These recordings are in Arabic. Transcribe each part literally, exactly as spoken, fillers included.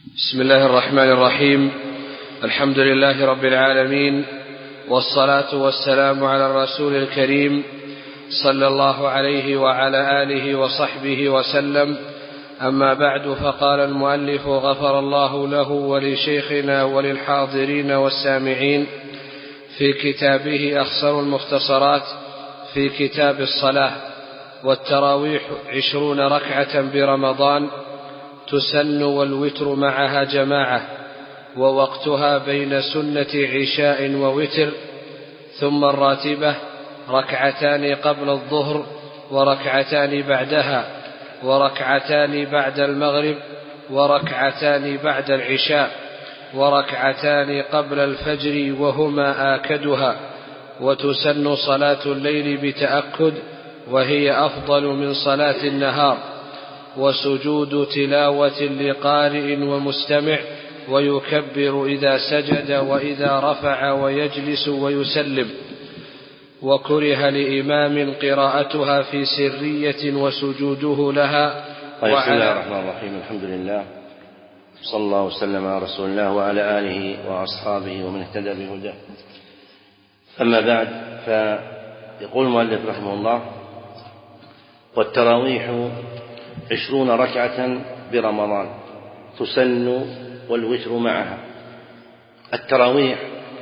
بسم الله الرحمن الرحيم. الحمد لله رب العالمين، والصلاة والسلام على الرسول الكريم صلى الله عليه وعلى آله وصحبه وسلم. أما بعد، فقال المؤلف غفر الله له ولشيخنا وللحاضرين والسامعين في كتابه أخصر المختصرات في كتاب الصلاة: والتراويح عشرون ركعة برمضان تسن والوتر معها جماعة، ووقتها بين سنة عشاء ووتر، ثم الراتبة ركعتان قبل الظهر وركعتان بعدها، وركعتان بعد المغرب، وركعتان بعد العشاء، وركعتان قبل الفجر وهما آكدها. وتسن صلاة الليل بتأكد، وهي أفضل من صلاة النهار. وسجود تلاوة لقارئ ومستمع، ويكبر إذا سجد وإذا رفع ويجلس ويسلم. وكره لإمام قراءتها في سرية وسجوده لها. طيب، بسم الله الرحمن الرحيم. الحمد لله، صلى الله وسلم على رسول الله وعلى آله وأصحابه ومن اهتدى بهداه. أما بعد، فيقول المؤلف رحمه الله: والتراويح عشرون ركعة برمضان تسن والوتر معها. التراويح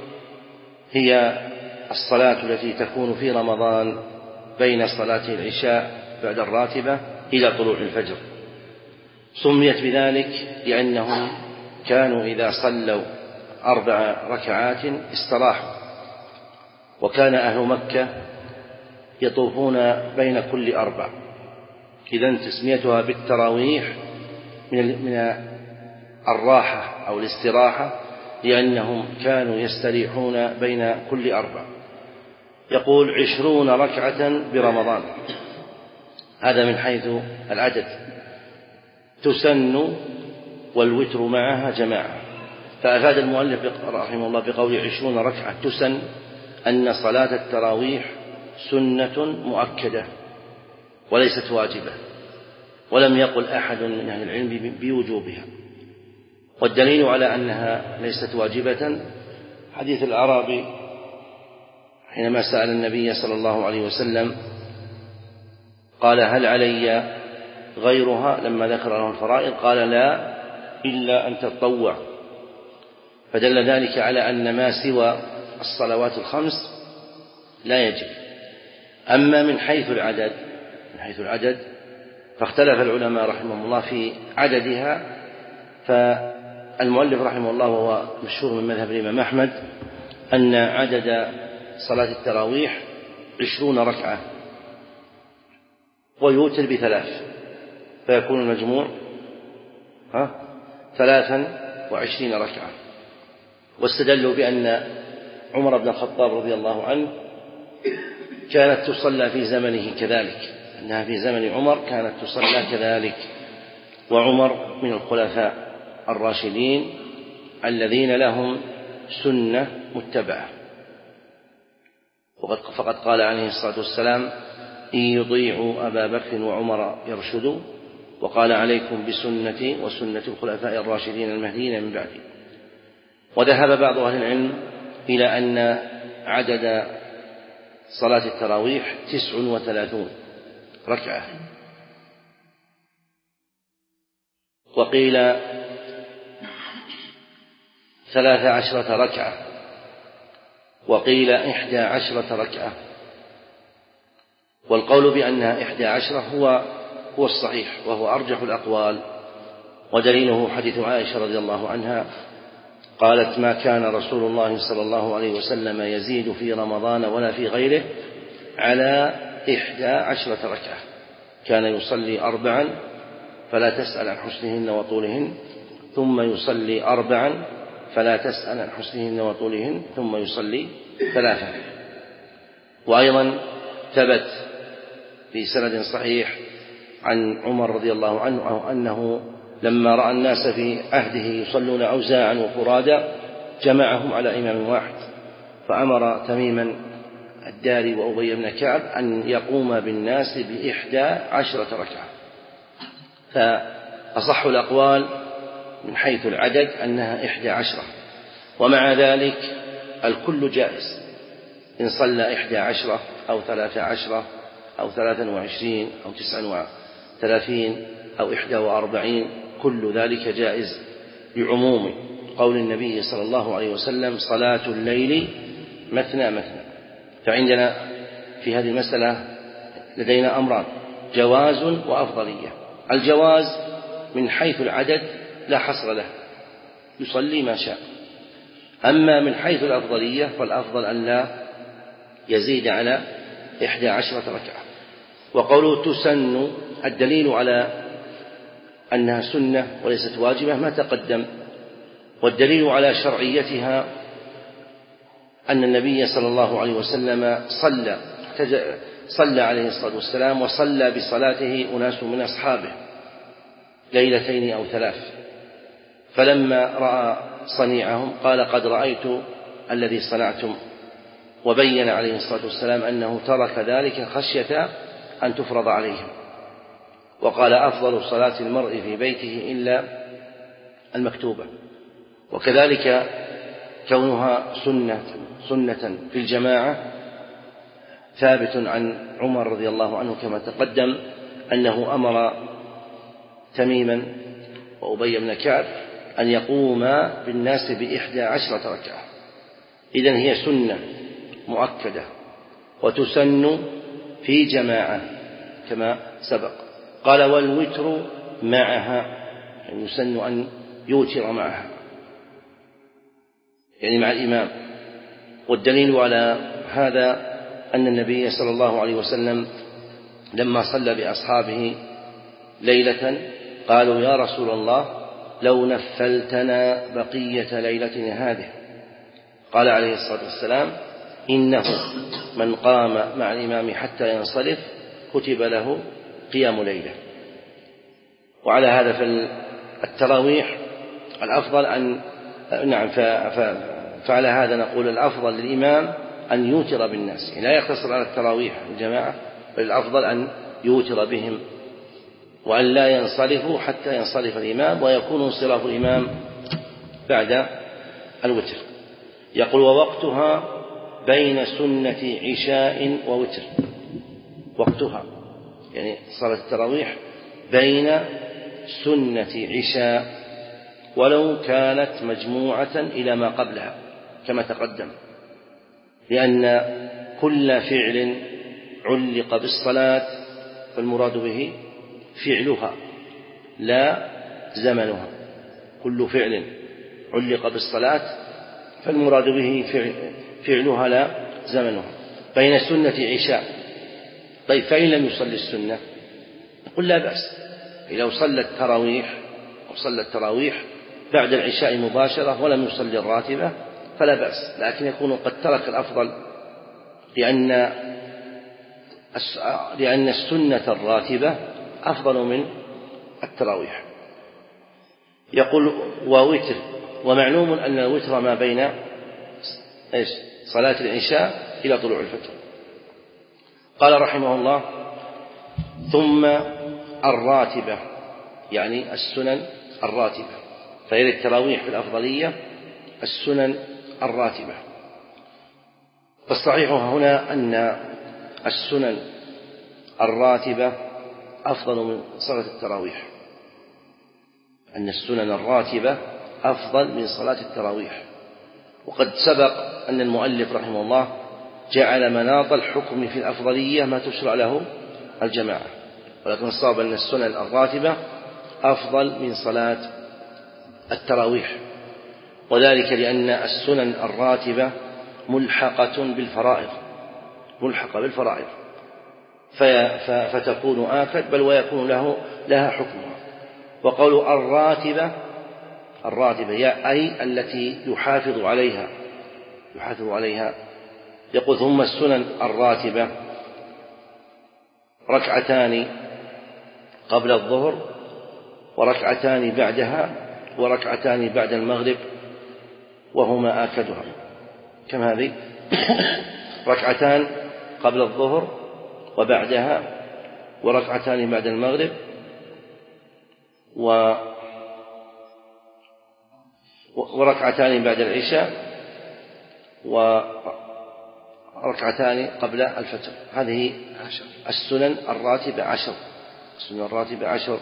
هي الصلاة التي تكون في رمضان بين صلاة العشاء بعد الراتبة إلى طلوع الفجر. سميت بذلك لأنهم كانوا إذا صلوا أربع ركعات استراحوا، وكان أهل مكة يطوفون بين كل أربع. إذن تسميتها بالتراويح من الراحة أو الاستراحة، لأنهم كانوا يستريحون بين كل أربع. يقول عشرون ركعة برمضان، هذا من حيث العدد. تسن والوتر معها جماعة. فأفاد المؤلف رحمه الله بقول عشرون ركعة تسن أن صلاة التراويح سنة مؤكدة وليست واجبة، ولم يقل أحد من أهل العلم بوجوبها. والدليل على أنها ليست واجبة حديث الأعرابي حينما سأل النبي صلى الله عليه وسلم قال: هل علي غيرها؟ لما ذكر له الفرائض قال: لا، إلا أن تتطوع. فدل ذلك على أن ما سوى الصلوات الخمس لا يجب. أما من حيث العدد من حيث العدد فاختلف العلماء رحمهم الله في عددها. فالمؤلف رحمه الله، وهو مشهور من مذهب الإمام أحمد، أن عدد صلاة التراويح عشرون ركعة، ويوتر بثلاث، فيكون المجموع ها ثلاثا وعشرين ركعة. واستدلوا بأن عمر بن الخطاب رضي الله عنه كانت تصلى في زمنه كذلك، أنها في زمن عمر كانت تصلى كذلك. وعمر من الخلفاء الراشدين الذين لهم سنة متبعة، فقد قال عليه الصلاة والسلام: إن يطيعوا أبا بكر وعمر يرشدوا، وقال: عليكم بسنتي وسنة الخلفاء الراشدين المهديين من بعدي. وذهب بعض أهل العلم إلى أن عدد صلاة التراويح تسع وثلاثون ركعة، وقيل ثلاث عشرة ركعة، وقيل إحدى عشرة ركعة. والقول بأنها إحدى عشرة هو هو الصحيح، وهو أرجح الأقوال. ودليله حديث عائشة رضي الله عنها قالت: ما كان رسول الله صلى الله عليه وسلم يزيد في رمضان ولا في غيره على إحدى عشرة ركعة، كان يصلي أربعا فلا تسأل عن حسنهن وطولهن، ثم يصلي أربعا فلا تسأل عن حسنهن وطولهن، ثم يصلي ثلاثا. وأيضا ثبت في سند صحيح عن عمر رضي الله عنه أنه لما رأى الناس في عهده يصلون أوزاعا وفرادا جمعهم على إمام واحد، فأمر تميما الداري وأبي بن كعب أن يقوم بالناس بإحدى عشرة ركعة. فأصح الأقوال من حيث العدد أنها إحدى عشرة، ومع ذلك الكل جائز، إن صلى إحدى عشرة أو ثلاثة عشرة أو ثلاثا وعشرين أو تسعا وثلاثين أو إحدى وأربعين، كل ذلك جائز بعموم قول النبي صلى الله عليه وسلم: صلاة الليل مثنى مثنى. فعندنا في هذه المسألة لدينا أمران: جواز وأفضلية. الجواز من حيث العدد لا حصر له، يصلي ما شاء. أما من حيث الأفضلية فالأفضل أن لا يزيد على إحدى عشرة ركعة. وقوله تسن، الدليل على أنها سنة وليست واجبة ما تقدم، والدليل على شرعيتها أن النبي صلى الله عليه وسلم صلى صلى عليه الصلاة والسلام وصلى بصلاته أناس من أصحابه ليلتين أو ثلاث، فلما رأى صنيعهم قال: قد رأيت الذي صنعتم، وبين عليه الصلاة والسلام أنه ترك ذلك خشية أن تفرض عليهم، وقال: أفضل صلاة المرء في بيته إلا المكتوبة. وكذلك كونها سنة سنة في الجماعة ثابت عن عمر رضي الله عنه كما تقدم أنه أمر تميما وأبي بن كعب أن يقوما بالناس بإحدى عشرة ركعة. إذن هي سنة مؤكدة وتسن في جماعة كما سبق. قال: والوتر معها، يعني يسن أن يوتر معها، يعني مع الإمام. والدليل على هذا أن النبي صلى الله عليه وسلم لما صلى بأصحابه ليلة قالوا: يا رسول الله لو نفلتنا بقية ليلتنا هذه. قال عليه الصلاة والسلام: إنه من قام مع الإمام حتى ينصرف كتب له قيام ليلة. وعلى هذا فالتراويح الأفضل أن نعم فعلى هذا نقول الأفضل للإمام أن يوتر بالناس، لا يقتصر على التراويح الجماعة، بل الأفضل أن يوتر بهم وأن لا ينصرفوا حتى ينصرف الإمام، ويكون انصراف الإمام بعد الوتر. يقول: ووقتها بين سنة عشاء ووتر. وقتها يعني صلاة التراويح بين سنة عشاء ولو كانت مجموعة إلى ما قبلها كما تقدم، لأن كل فعل علق بالصلاة فالمراد به فعلها لا زمنها. كل فعل علق بالصلاة فالمراد به فعلها لا زمنها. بين سنة عشاء. طيب فإن لم يصلي السنة نقول لا بأس، لو صلى التراويح أو صلى التراويح بعد العشاء مباشرة ولم يصلي الراتبة فلا بأس، لكن يكون قد ترك الأفضل، لأن لأن السنة الراتبة أفضل من التراويح. يقول: ووتر. ومعلوم أن الوتر ما بين إيش؟ صلاة العشاء إلى طلوع الفجر. قال رحمه الله: ثم الراتبة، يعني السنن الراتبة. فإلى التراويح في الأفضلية السنن الراتبة. فالصحيح هنا أن السنن الراتبة أفضل من صلاة التراويح، أن السنن الراتبة أفضل من صلاة التراويح. وقد سبق أن المؤلف رحمه الله جعل مناط الحكم في الأفضلية ما تشرع له الجماعة، ولكن الصواب أن السنن الراتبة أفضل من صلاة التراويح، وذلك لأن السنن الراتبة ملحقة بالفرائض ملحقة بالفرائض فتكون آكد، بل ويكون له لها حكمها. وقول الراتبة الراتبة أي التي يحافظ عليها يحافظ عليها يقول: ثم السنن الراتبة ركعتان قبل الظهر وركعتان بعدها وركعتان بعد المغرب وهما آكدها. كم هذه؟ ركعتان قبل الظهر وبعدها وركعتان بعد المغرب وركعتان بعد العشاء وركعتان قبل الفجر. هذه السنن الراتبة عشر. السنن الراتبة عشر.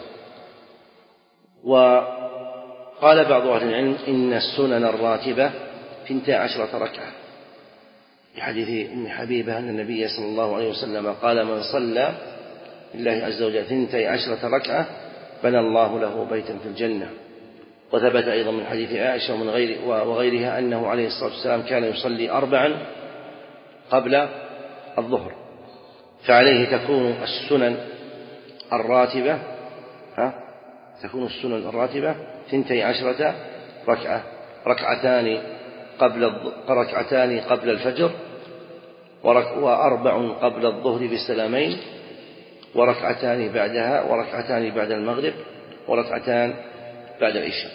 وقال بعض أهل العلم إن السنن الراتبة ثنتا عشرة ركعة، في حديث أم حبيبة أن النبي صلى الله عليه وسلم قال: من صلى لله عز وجل ثنتي عشرة ركعة بنى الله له بيتا في الجنة. وثبت أيضا من حديث عائشة ومن غير وغيرها أنه عليه الصلاة والسلام كان يصلي أربعا قبل الظهر. فعليه تكون السنن الراتبة ها تكون السنن الراتبة ثنتي عشرة ركعة، ركعتان قبل ركعتان قبل الفجر، وأربع قبل الظهر بسلامين، وركعتان بعدها، وركعتان بعد المغرب، وركعتان بعد العشاء.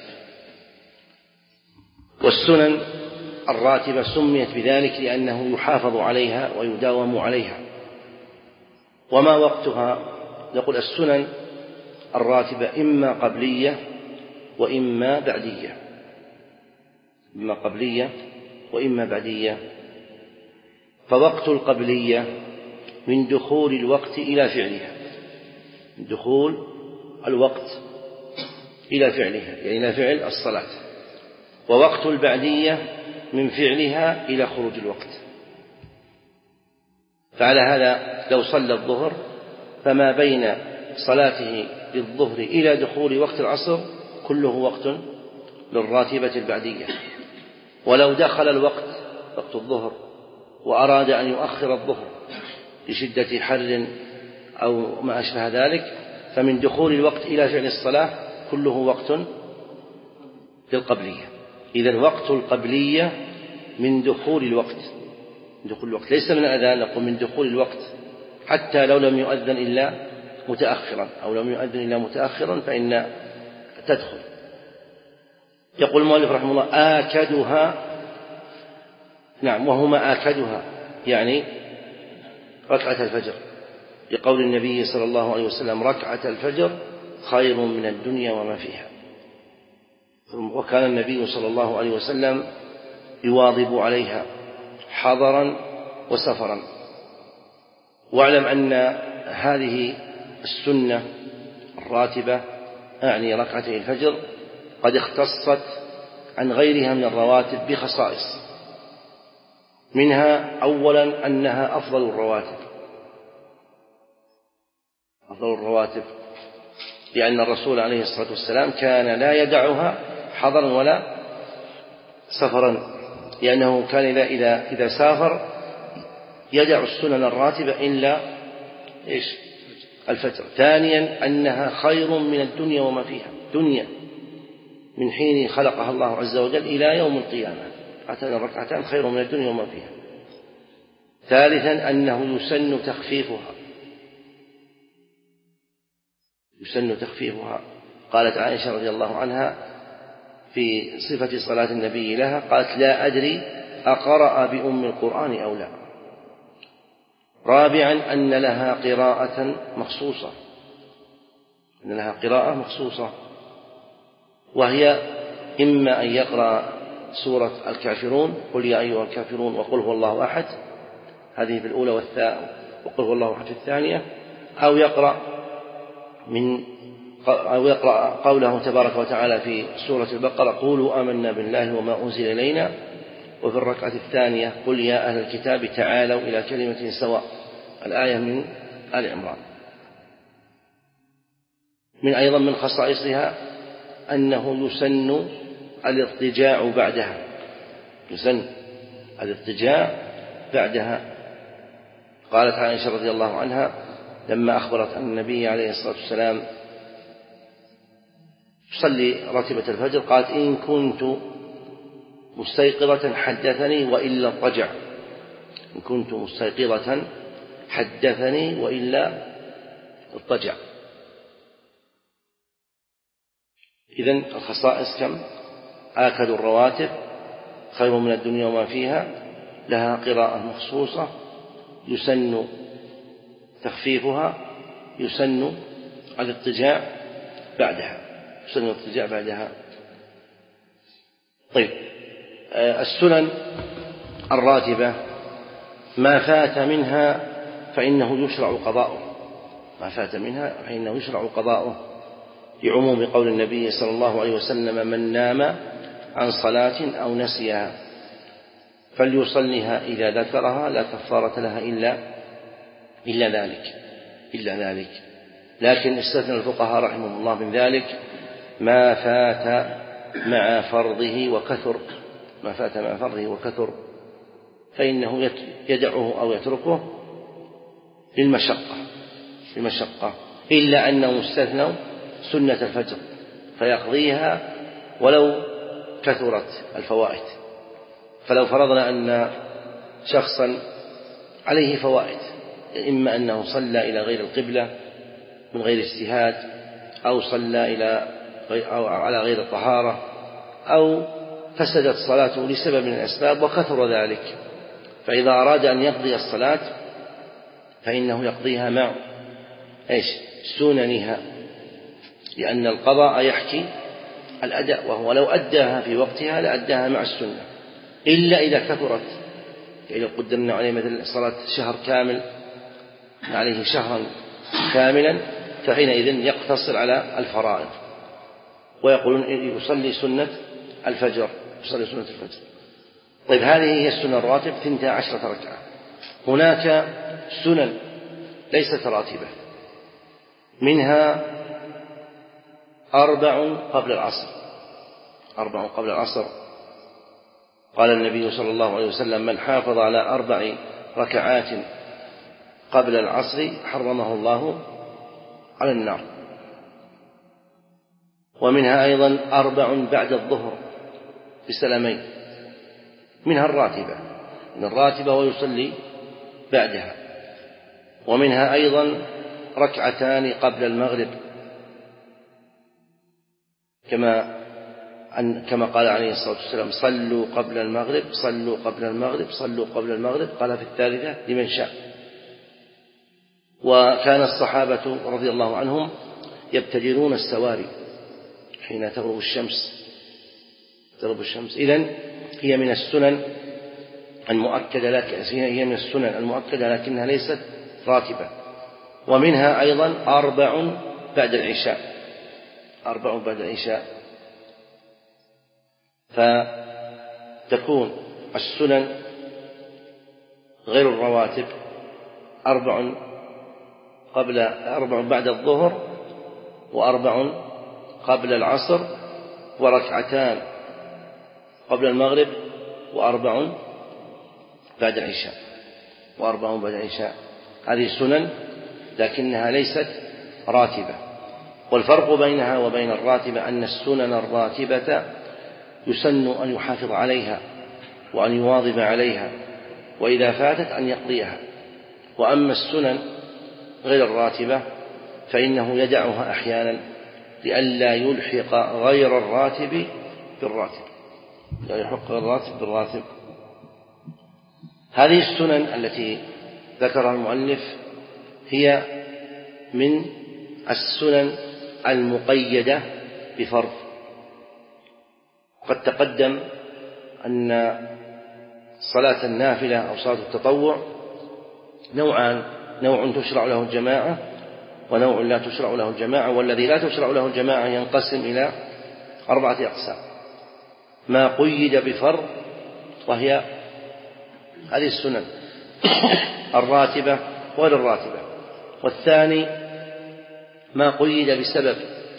والسنن الراتبة سميت بذلك لأنه يحافظ عليها ويداوم عليها. وما وقتها؟ نقول السنن الراتبة إما قبلية وإما بعدية، إما قبلية وإما بعدية. فوقت القبلية من دخول الوقت إلى فعلها، من دخول الوقت إلى فعلها، يعني إلى فعل الصلاة. ووقت البعدية من فعلها إلى خروج الوقت. فعلى هذا لو صلى الظهر فما بين صلاته للظهر إلى دخول وقت العصر كله وقت للراتبة البعدية. ولو دخل الوقت وقت الظهر وأراد أن يؤخر الظهر لشدة حر أو ما أشبه ذلك، فمن دخول الوقت إلى فعل الصلاة كله وقت للقبلية. إذن وقت القبلية من دخول الوقت، من دخول الوقت ليس من الأذان، نقول من دخول الوقت، حتى لو لم يؤذن إلا متأخرا أو لم يؤذن إلا متأخرا فإن تدخل. يقول المؤلف رحمه الله: آكدها، نعم، وهما آكدها يعني ركعة الفجر، لقول النبي صلى الله عليه وسلم: ركعة الفجر خير من الدنيا وما فيها. وكان النبي صلى الله عليه وسلم يواظب عليها حضرا وسفرا. واعلم أن هذه السنة الراتبة أعني ركعتي الفجر قد اختصت عن غيرها من الرواتب بخصائص. منها أولا أنها أفضل الرواتب، أفضل الرواتب لأن الرسول عليه الصلاة والسلام كان لا يدعها حضرا ولا سفرا، لأنه كان إذا, إذا, إذا سافر يدع السنن الراتبة إلا إيش؟ الفجر. ثانيا أنها خير من الدنيا وما فيها، دنيا من حين خلقها الله عز وجل إلى يوم القيامة، هاتان الركعتان خير من الدنيا وما فيها. ثالثا أنه يسن تخفيفها، يسن تخفيفها. قالت عائشة رضي الله عنها في صفة صلاة النبي لها، قالت: لا أدري أقرأ بأم القرآن أو لا. رابعا أن لها قراءة مخصوصة، أن لها قراءة مخصوصة، وهي إما أن يقرأ سورة الكافرون، قل يا أيها الكافرون، وقل هو الله أحد، هذه في الأولى والثانية، وقل هو الله أحد في الثانية، أو يقرأ من أو يقرأ قوله تبارك وتعالى في سورة البقرة: قولوا آمنا بالله وما أنزل إلينا، وفي الركعة الثانية: قل يا أهل الكتاب تعالوا إلى كلمة سواء، الآية من آل عمران. من أيضا من خصائصها أنه يسن الاضطجاع بعدها، يسن الاضطجاع بعدها. قالت عائشة رضي الله عنها لما أخبرت أن النبي عليه الصلاة والسلام يصلي راتبة الفجر، قالت: إن كنت مستيقظة حدثني وإلا اضطجع، إن كنت مستيقظة حدثني وإلا اضطجع. إذن الخصائص كم؟ آكد الرواتب، خير من الدنيا وما فيها، لها قراءة مخصوصة، يسن تخفيفها، يسن الاضطجاع بعدها، يسن الاضطجاع بعدها. طيب، السنن الراتبة ما فات منها فإنه يشرع قضاؤه، ما فات منها فإنه يشرع قضاؤه، لعموم قول النبي صلى الله عليه وسلم: من نام عن صلاة أو نسيها فليصلها إذا ذكرها لا كفارة لها إلا إلا ذلك إلا ذلك لكن استثنى الفقهاء رحمهم الله من ذلك ما فات مع فرضه وكثر ما فات مع فرضه وكثر فإنه يدعه أو يتركه للمشقة للمشقة إلا أنه استثنوا سنة الفجر فيقضيها ولو كثرت الفوائد. فلو فرضنا أن شخصا عليه فوائد، إما أنه صلى إلى غير القبلة من غير اجتهاد، أو صلى إلى أو على غير الطهارة، أو فسدت صلاته لسبب من الأسباب وكثر ذلك، فإذا أراد أن يقضي الصلاة فإنه يقضيها مع إيش؟ سننها، لأن القضاء يحكي الأداء، وهو لو أداها في وقتها لأداها مع السنة، إلا إذا كثرت. إذا قدرنا عليه مثل صلاة شهر كامل عليه شهرا كاملا فحينئذ يقتصر على الفرائض، ويقولون يصلي سنة الفجر يصلي سنة الفجر. طيب، هذه هي السنة الراتب ثنتا عشرة ركعة. هناك سنن ليست راتبة، منها أربع قبل العصر أربع قبل العصر قال النبي صلى الله عليه وسلم: من حافظ على أربع ركعات قبل العصر حرمه الله على النار. ومنها أيضا أربع بعد الظهر بسلامين، منها الراتبة من الراتبة ويصلي بعدها. ومنها أيضا ركعتان قبل المغرب، كما أن كما قال عليه الصلاة والسلام: صلوا قبل المغرب صلوا قبل المغرب صلوا قبل المغرب، قال في الثالثة لمن شاء. وكان الصحابة رضي الله عنهم يبتدرون السواري حين تغرب الشمس تغرب الشمس إذن هي من السنن المؤكدة، لكن هي من السنن المؤكدة لكنها ليست راتبة. ومنها أيضا أربع بعد العشاء أربع بعد العشاء فتكون السنن غير الرواتب أربع قبل أربع بعد الظهر، وأربع قبل العصر، وركعتان قبل المغرب، وأربع بعد العشاء وأربع بعد العشاء. هذه سنن لكنها ليست راتبة. والفرق بينها وبين الراتبة أن السنن الراتبة يسن أن يحافظ عليها وأن يواظب عليها، وإذا فاتت أن يقضيها. وأما السنن غير الراتبة فإنه يدعها أحيانا لئلا يلحق غير الراتب بالراتب لا يلحق غير الراتب بالراتب. هذه السنن التي ذكرها المؤلف هي من السنن المقيدة بفرض. قد تقدم أن صلاة النافلة أو صلاة التطوع نوعان: نوع تشرع له الجماعة ونوع لا تشرع له الجماعة. والذي لا تشرع له الجماعة ينقسم إلى أربعة أقسام: ما قيد بفرض وهي هذه السنن الراتبة وغير الراتبة. والثاني ما قيد بسبب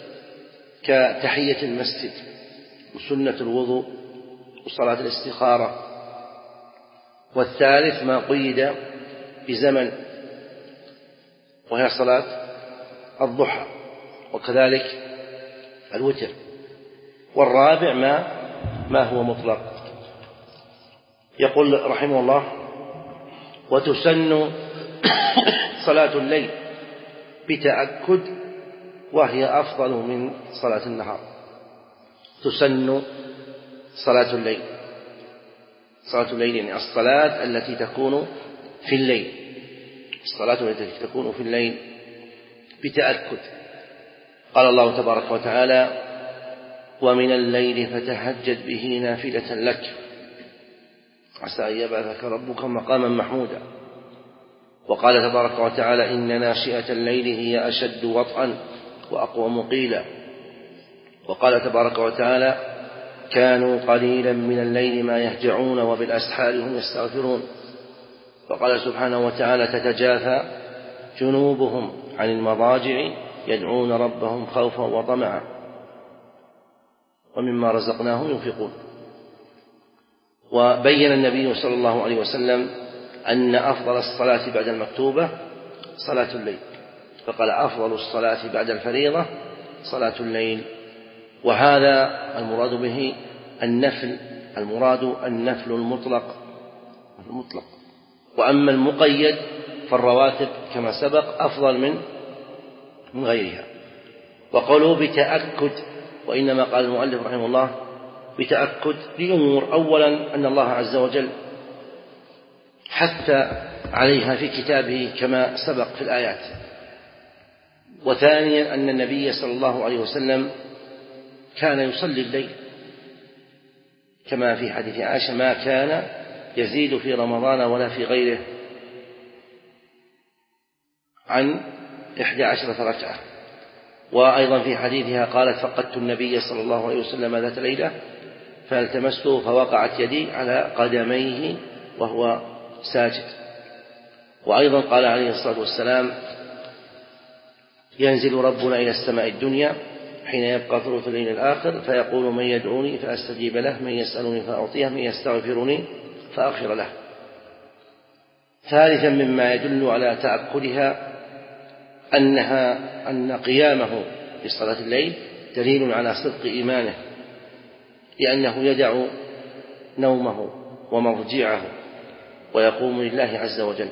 كتحية المسجد وسنة الوضوء وصلاة الاستخارة. والثالث ما قيد بزمن وهي صلاة الضحى وكذلك الوتر. والرابع ما ما هو مطلق. يقول رحمه الله: وتسن صلاة الليل بتأكد وهي أفضل من صلاة النهار. تسن صلاة الليل صلاة الليل يعني الصلاة التي تكون في الليل الصلاة التي تكون في الليل بتأكد. قال الله تبارك وتعالى: ومن الليل فتهجد به نافلة لك عسى أن يبعثك ربك مقاما محمودا. وقال تبارك وتعالى إن ناشئة الليل هي أشد وطئا وأقوم قيلا. وقال تبارك وتعالى كانوا قليلا من الليل ما يهجعون وبالأسحار هم يستغفرون. وقال سبحانه وتعالى تتجافى جنوبهم عن المضاجع يدعون ربهم خوفا وطمعا ومما رزقناهم ينفقون. وبين النبي صلى الله عليه وسلم أن أفضل الصلاة بعد المكتوبة صلاة الليل، فقال أفضل الصلاة بعد الفريضة صلاة الليل. وهذا المراد به النفل، المراد النفل المطلق المطلق وأما المقيد فالرواتب كما سبق أفضل من من غيرها. وقالوا بتأكد، وإنما قال المؤلف رحمه الله بتأكد لأمور: أولا أن الله عز وجل حث عليها في كتابه كما سبق في الآيات. وثانيا أن النبي صلى الله عليه وسلم كان يصلي الليل كما في حديث عائشة ما كان يزيد في رمضان ولا في غيره عن إحدى عشرة ركعة. وأيضا في حديثها قالت فقدت النبي صلى الله عليه وسلم ذات ليلة فالتمسته فوقعت يدي على قدميه وهو ساجد. وأيضا قال عليه الصلاة والسلام ينزل ربنا إلى السماء الدنيا حين يبقى ثلث الليل الآخر فيقول من يدعوني فأستجيب له، من يسألني فأعطيه، من يستغفرني فأغفر له. ثالثا مما يدل على تأكدها أنها أن قيامه في صلاة الليل دليل على صدق إيمانه، لأنه يدع نومه ومضجعه ويقوم لله عز وجل.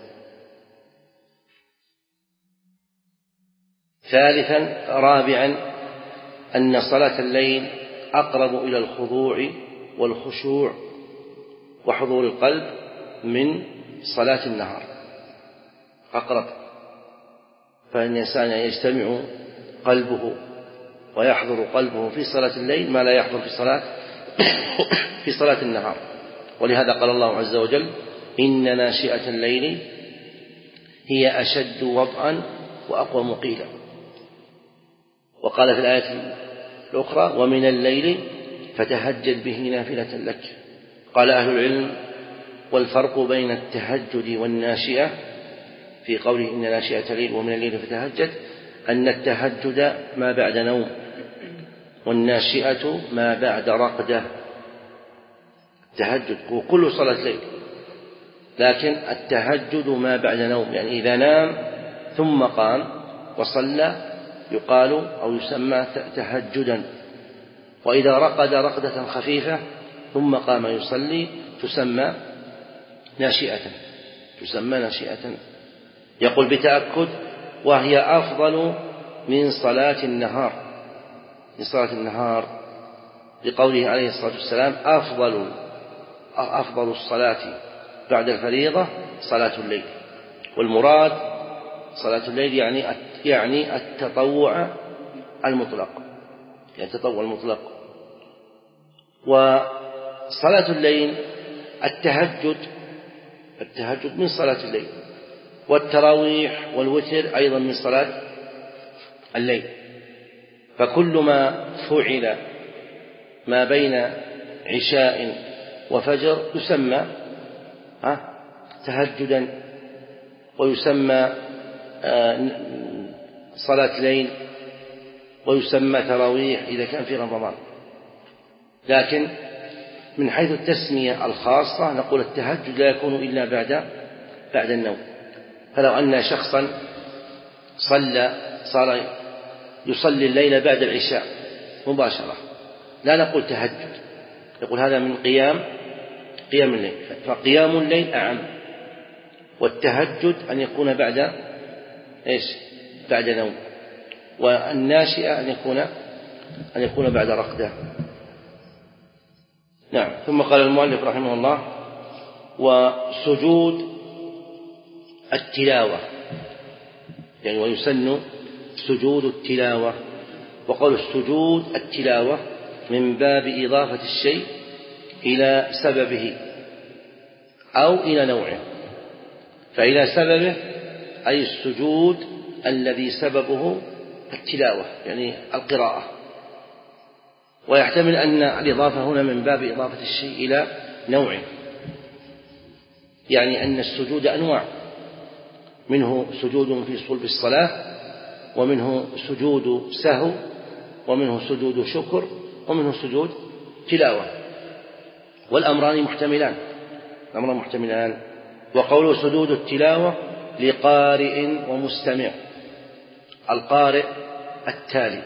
ثالثا رابعا أن صلاة الليل أقرب إلى الخضوع والخشوع وحضور القلب من صلاة النهار، أقرب. فإن الإنسان يجتمع قلبه ويحضر قلبه في صلاة الليل ما لا يحضر في صلاة في صلاة النهار. ولهذا قال الله عز وجل إن ناشئة الليل هي أشد وطئا وأقوم قيلا. وقال في الآية الأخرى ومن الليل فتهجد به نافلة لك. قال أهل العلم والفرق بين التهجد والناشئة في قوله إن ناشئة الليل ومن الليل فتهجد أن التهجد ما بعد نوم والناشئة ما بعد رقدة. التهجد هو كل صلاة ليل، لكن التهجد ما بعد نوم، يعني إذا نام ثم قام وصلى يقال أو يسمى تهجدا. وإذا رقد رقدة خفيفة ثم قام يصلي تسمى ناشئة تسمى ناشئة. يقول بتأكد وهي أفضل من صلاة النهار من صلاة النهار لقوله عليه الصلاة والسلام أفضل أفضل الصلاة بعد الفريضة صلاة الليل. والمراد صلاة الليل يعني يعني التطوع المطلق يعني التطوع المطلق. وصلاة الليل التهجد التهجد من صلاة الليل، والتراويح والوتر أيضا من صلاة الليل. فكل ما فعل ما بين عشاء وفجر يسمى تهجدا، ويسمى صلاة ليل، ويسمى تراويح إذا كان في رمضان. لكن من حيث التسمية الخاصة نقول التهجد لا يكون إلا بعد بعد النوم. فلو أن شخصا صلى صار يصلي الليل بعد العشاء مباشرة لا نقول تهجد، نقول هذا من قيام قيام الليل. فقيام الليل أعم، والتهجد أن يكون بعد إيش بعد نوم، والناشئة أن يكون أن يكون بعد رقدة. نعم. ثم قال المؤلف رحمه الله وسجود التلاوة، يعني ويسن سجود التلاوة. وقول السجود التلاوة من باب إضافة الشيء إلى سببه أو إلى نوعه. فإلى سببه أي السجود الذي سببه التلاوة يعني القراءة، ويحتمل أن الإضافة هنا من باب إضافة الشيء إلى نوعه، يعني أن السجود أنواع، منه سجود في صلب الصلاة، ومنه سجود سهو، ومنه سجود شكر، ومنه سجود تلاوة، والأمران محتملان الأمران محتملان وقوله سجود التلاوة لقارئ ومستمع، القارئ التالي،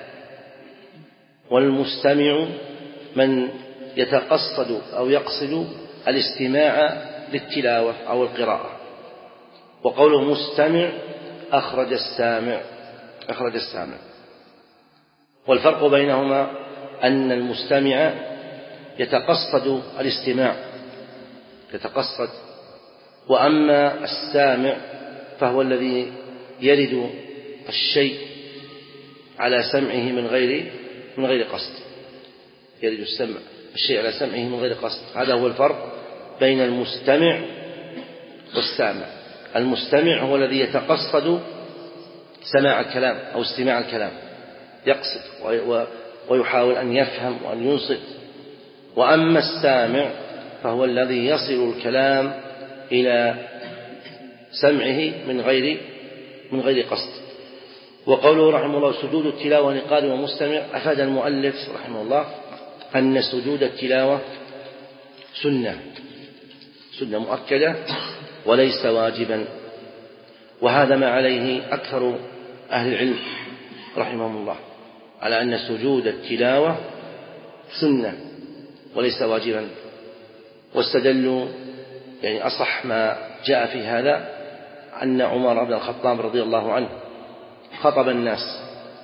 والمستمع من يتقصد أو يقصد الاستماع للتلاوة أو القراءة. وقوله مستمع أخرج السامع أخرج السامع والفرق بينهما أن المستمع يتقصد الاستماع يتقصد وأما السامع فهو الذي يرد الشيء على سمعه من غير من غير قصد يرد السمع الشيء على سمعه من غير قصد. هذا هو الفرق بين المستمع والسامع. المستمع هو الذي يتقصد سماع الكلام أو استماع الكلام، يقصد ويحاول أن يفهم وأن ينصت. وأما السامع فهو الذي يصل الكلام إلى سمعه من غير من غير قصد. وقوله رحمه الله سجود التلاوة لقارئ ومستمع، أفاد المؤلف رحمه الله أن سجود التلاوة سنة سنة مؤكدة وليس واجبا، وهذا ما عليه أكثر أهل العلم رحمهم الله، على أن سجود التلاوة سنة وليس واجبا. واستدلوا يعني أصح ما جاء في هذا أن عمر بن الخطاب رضي الله عنه خطب الناس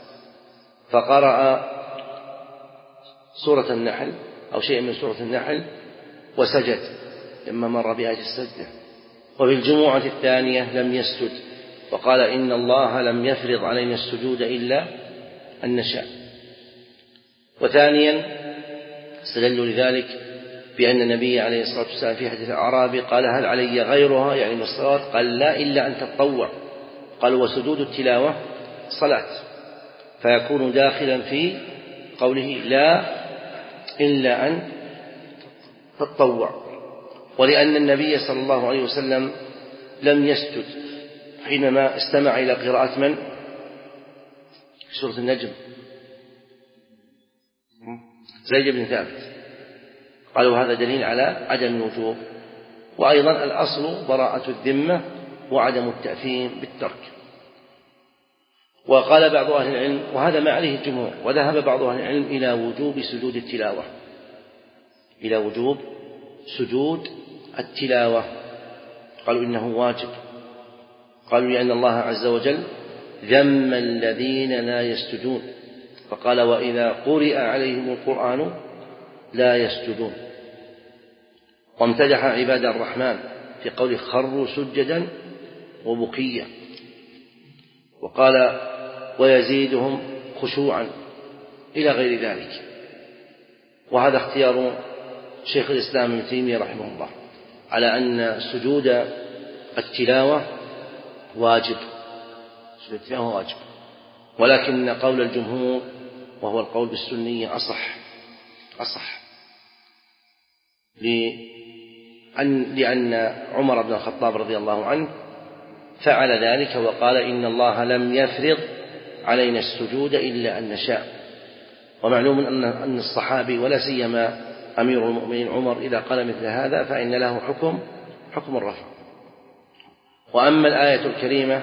فقرأ سورة النحل أو شيء من سورة النحل وسجد لما مر بآية السجدة. وفي الجمعة الثانية لم يسجد وقال إن الله لم يفرض علينا السجود إلا أن نشاء. وثانيا استدلوا لذلك بأن النبي عليه الصلاة والسلام في حديث الأعرابي قال هل علي غيرها يعني من الصلاة؟ قال لا إلا أن تتطوع. قال وسجود التلاوة صلاة، فيكون داخلا في قوله لا إلا أن تتطوع. ولأن النبي صلى الله عليه وسلم لم يسجد حينما استمع إلى قراءة من؟ في سورة النجم زيد بن ثابت، قالوا هذا دليل على عدم الوجوب. وأيضا الأصل براءة الذمة وعدم التأثيم بالترك. وقال بعض أهل العلم وهذا ما عليه الجمهور، وذهب بعض أهل العلم إلى وجوب سجود التلاوة إلى وجوب سجود التلاوة قالوا إنه واجب. قالوا لأن الله عز وجل ذم الذين لا يسجدون فقال وإذا قرئ عليهم القرآن لا يسجدون. وامتدح عباد الرحمن في قول خروا سجدا وبكيا، وقال ويزيدهم خشوعا إلى غير ذلك. وهذا اختيار شيخ الإسلام ابن تيمية رحمه الله على أن سجود التلاوة واجب سجود التلاوة واجب، ولكن قول الجمهور وهو القول بالسنية أصح أصح لأن, لأن عمر بن الخطاب رضي الله عنه فعل ذلك وقال إن الله لم يفرض علينا السجود إلا أن نشاء. ومعلوم أن الصحابي ولا سيما أمير المؤمنين عمر إذا قال مثل هذا فإن له حكم حكم الرفع. وأما الآية الكريمة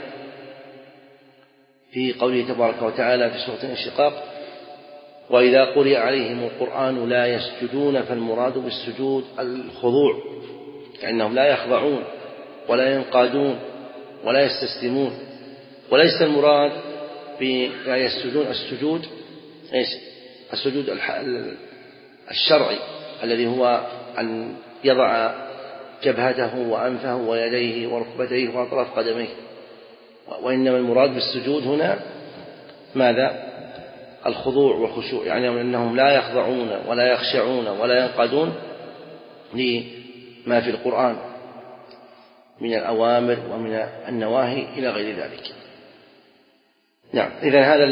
في قوله تبارك وتعالى في سورة الانشقاق وإذا قرئ عليهم القرآن لا يسجدون، فالمراد بالسجود الخضوع، لأنهم لا يخضعون ولا ينقادون ولا يستسلمون. وليس المراد بلا يسجدون السجود السجود الشرعي الذي هو أن يضع جبهته وأنفه ويديه وركبتيه وأطراف قدميه، وإنما المراد بالسجود هنا ماذا؟ الخضوع والخشوع، يعني أنهم لا يخضعون ولا يخشعون ولا ينقادون لما في القرآن من الأوامر ومن النواهي إلى غير ذلك. نعم، إذن هذا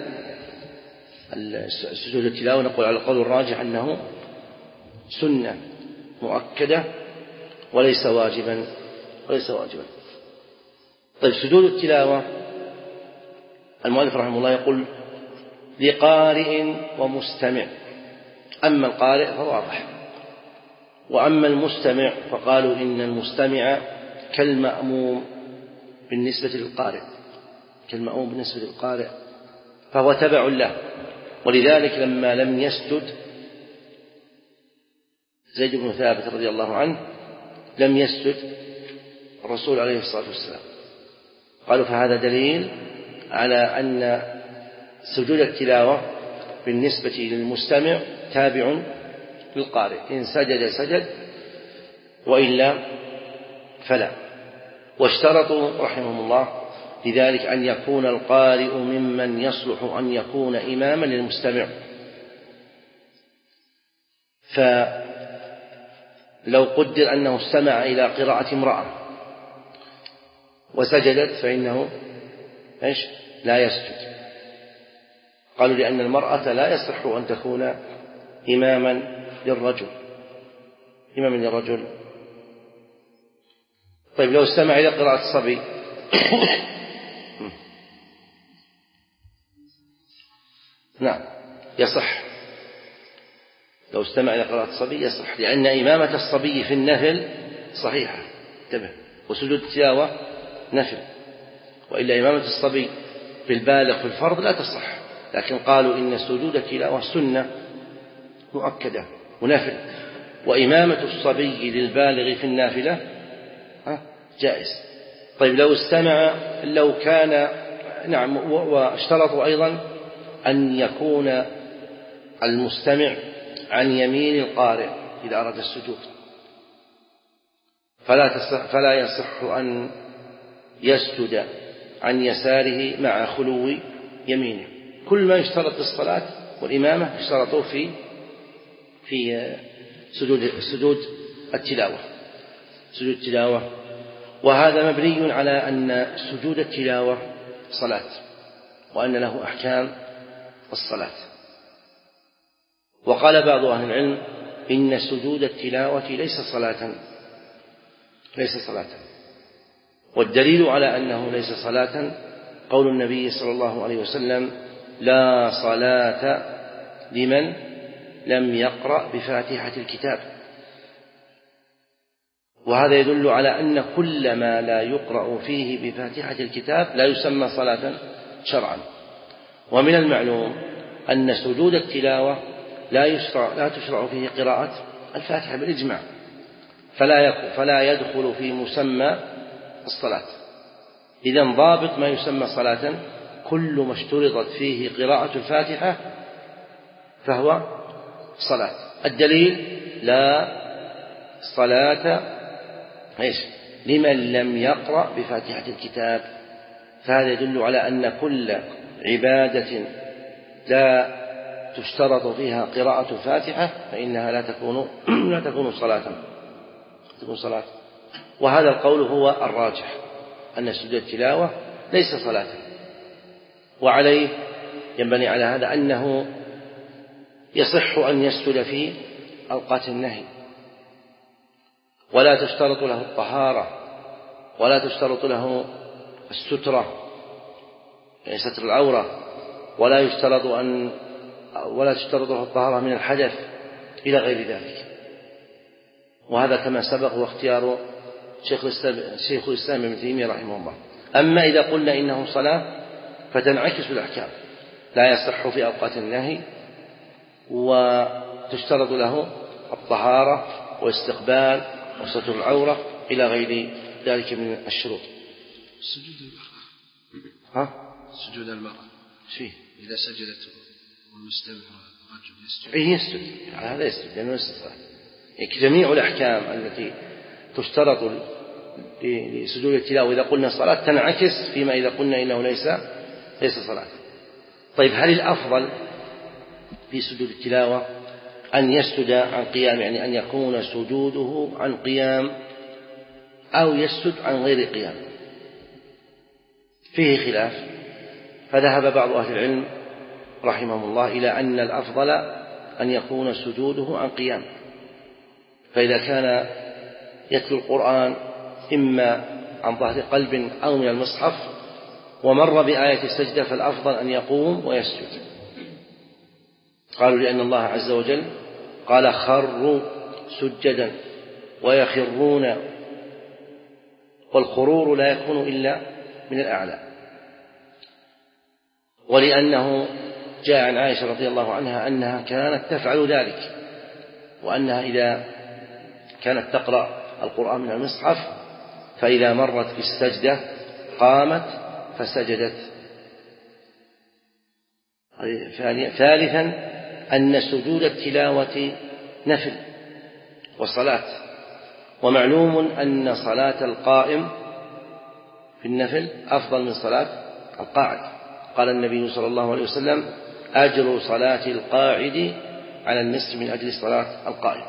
السجود التلاوة نقول على القول الراجح أنه سنة مؤكدة وليس واجبا وليس واجبا. طيب، سجود التلاوة المؤلف رحمه الله يقول لقارئ ومستمع. أما القارئ فواضح، وأما المستمع فقالوا إن المستمع كالمأموم بالنسبة للقارئ كالمأموم بالنسبة للقارئ فهو تبع له. ولذلك لما لم يسجد زيد بن ثابت رضي الله عنه لم يسجد الرسول عليه الصلاة والسلام، قالوا فهذا دليل على أن سجود التلاوة بالنسبة للمستمع تابع للقارئ، إن سجد سجد وإلا فلا. واشترطوا رحمهم الله لذلك أن يكون القارئ ممن يصلح أن يكون إماما للمستمع. فلو قدر أنه استمع إلى قراءة امرأة وسجدت فإنه إيش؟ لا يسجد. قالوا لأن المرأة لا يصح أن تكون إماما للرجل إماما للرجل. طيب، لو استمع إلى قراءة الصبي نعم يصح. لو استمع إلى قراءة الصبي يصح، لأن إمامة الصبي في النفل صحيحة، انتبه، وسجود التلاوة نفل، وإلا إمامة الصبي بالبالغ في الفرض لا تصح. لكن قالوا إن سجود التلاوة سنة مؤكدة ونفل، وإمامة الصبي للبالغ في النافلة جائز. طيب، لو استمع لو كان نعم، واشترطوا أيضا أن يكون المستمع عن يمين القارئ إذا أراد السجود، فلا تصح فلا يصح أن يسجد عن يساره مع خلو يمينه. كل ما يشترط الصلاة والإمامة اشترطوا في في سجود سجود التلاوة سجود التلاوة وهذا مبني على أن سجود التلاوة صلاة، وأن له أحكام الصلاة. وقال بعض أهل العلم إن سجود التلاوة ليس صلاة ليس صلاة والدليل على أنه ليس صلاة قول النبي صلى الله عليه وسلم: لا صلاة لمن لم يقرأ بفاتحة الكتاب. وهذا يدل على أن كل ما لا يقرأ فيه بفاتحة الكتاب لا يسمى صلاة شرعا. ومن المعلوم أن سجود التلاوة لا يشرع لا تشرع فيه قراءة الفاتحة بالإجماع، فلا فلا يدخل في مسمى الصلاة. إذن ضابط ما يسمى صلاة كل ما اشترطت فيه قراءة الفاتحة فهو صلاة. الدليل: لا صلاة إيش لمن لم يقرأ بفاتحة الكتاب. فهذا يدل على أن كل عبادة لا تشترط فيها قراءة الفاتحة فإنها لا تكون لا تكون صلاة تكون صلاة. وهذا القول هو الراجح، أن سجود التلاوة ليس صلاة. وعليه ينبني على هذا أنه يصح أن يسجد في أوقات النهي، ولا تشترط له الطهارة ولا تشترط له السترة يعني ستر العورة، ولا يشترط أن ولا تشترط له الطهارة من الحدث إلى غير ذلك. وهذا كما سبق واختيار شيخ الإسلام شيخ الإسلام ابن تيمية رحمه الله. أما إذا قلنا إنه صلاة فتنعكس الأحكام، لا يصح في أوقات النهي وتشترط له الطهارة واستقبال وستر العورة إلى غير ذلك من الشروط. سجود المرأة ها سجود المرأة فيه إذا سجدت والمستمع الرجل يسجد إيه يسجد على هذا يسجد لأنه ليس صلاة. يعني جميع الأحكام التي تشترط لسجود التلاوة إذا قلنا صلاة تنعكس فيما إذا قلنا إنه ليس ليس صلاة. طيب، هل الأفضل في سجود التلاوة أن يسجد عن قيام، يعني أن يكون سجوده عن قيام أو يسجد عن غير قيام، فيه خلاف. فذهب بعض أهل العلم رحمهم الله إلى أن الأفضل أن يكون سجوده عن قيام، فإذا كان يتلو القرآن إما عن ظهر قلب أو من المصحف ومر بآية السجدة فالأفضل أن يقوم ويسجد. قالوا لأن الله عز وجل قال خروا سجدا ويخرون، والخرور لا يكون إلا من الأعلى، ولأنه جاء عن عائشة رضي الله عنها أنها كانت تفعل ذلك، وأنها إذا كانت تقرأ القرآن من المصحف فإذا مرت بالسجدة قامت فسجدت. ثالثا أن سجود التلاوة نفل وصلاة، ومعلوم أن صلاة القائم في النفل أفضل من صلاة القاعد. قال النبي صلى الله عليه وسلم أجر صلاة القاعد على النصف من أجل صلاة القائم.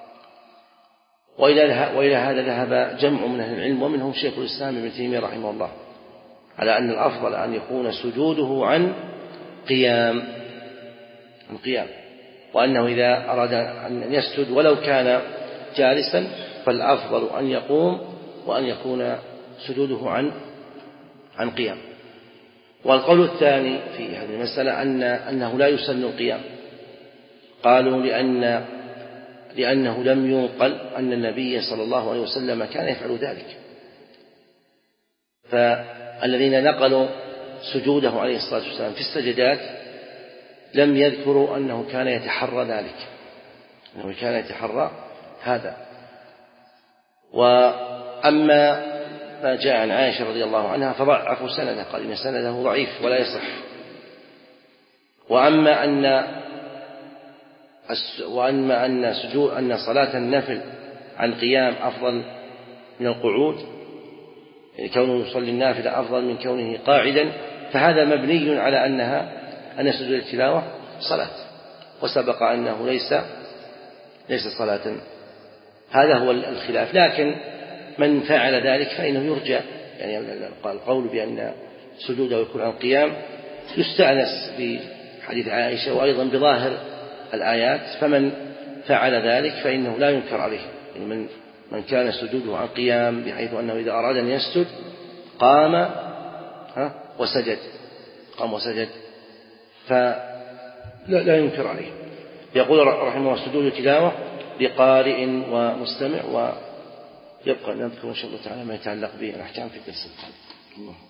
وإلى هذا ذهب جمع من أهل العلم ومنهم شيخ الإسلام ابن تيمية رحمه الله على أن الأفضل أن يكون سجوده عن قيام عن قيام وأنه إذا أراد أن يسجد ولو كان جالسا فالأفضل أن يقوم وأن يكون سجوده عن عن قيام. والقول الثاني في هذه المسألة أن أنه لا يسن القيام، قالوا لأن لأنه لم ينقل أن النبي صلى الله عليه وسلم كان يفعل ذلك، فالذين نقلوا سجوده عليه الصلاة والسلام في السجدات لم يذكروا أنه كان يتحرى ذلك، أنه كان يتحرى هذا. وأما ما جاء عن عائشة رضي الله عنها فضعفوا سنده، قال إن سنده ضعيف ولا يصح. وأما أن وأما أن سجود أن صلاة النفل عن قيام أفضل من القعود، يعني كونه يصلي النافلة أفضل من كونه قاعدا، فهذا مبني على أنها أن سجود التلاوة صلاة، وسبق أنه ليس ليس صلاة. هذا هو الخلاف. لكن من فعل ذلك فإنه يرجى، يعني القول بأن سجوده يكون عن قيام يستأنس بحديث عائشة وأيضا بظاهر الآيات، فمن فعل ذلك فإنه لا ينكر عليه. يعني من من كان سجوده عن قيام بحيث أنه إذا أراد أن يسجد قام ها وسجد قام وسجد فلا لا ينكر عليه. يقول رحمه الله سجود التلاوة لقارئ ومستمع، ويبقى نذكر إن شاء الله تعالى ما يتعلق به الأحكام في الدرس القادم.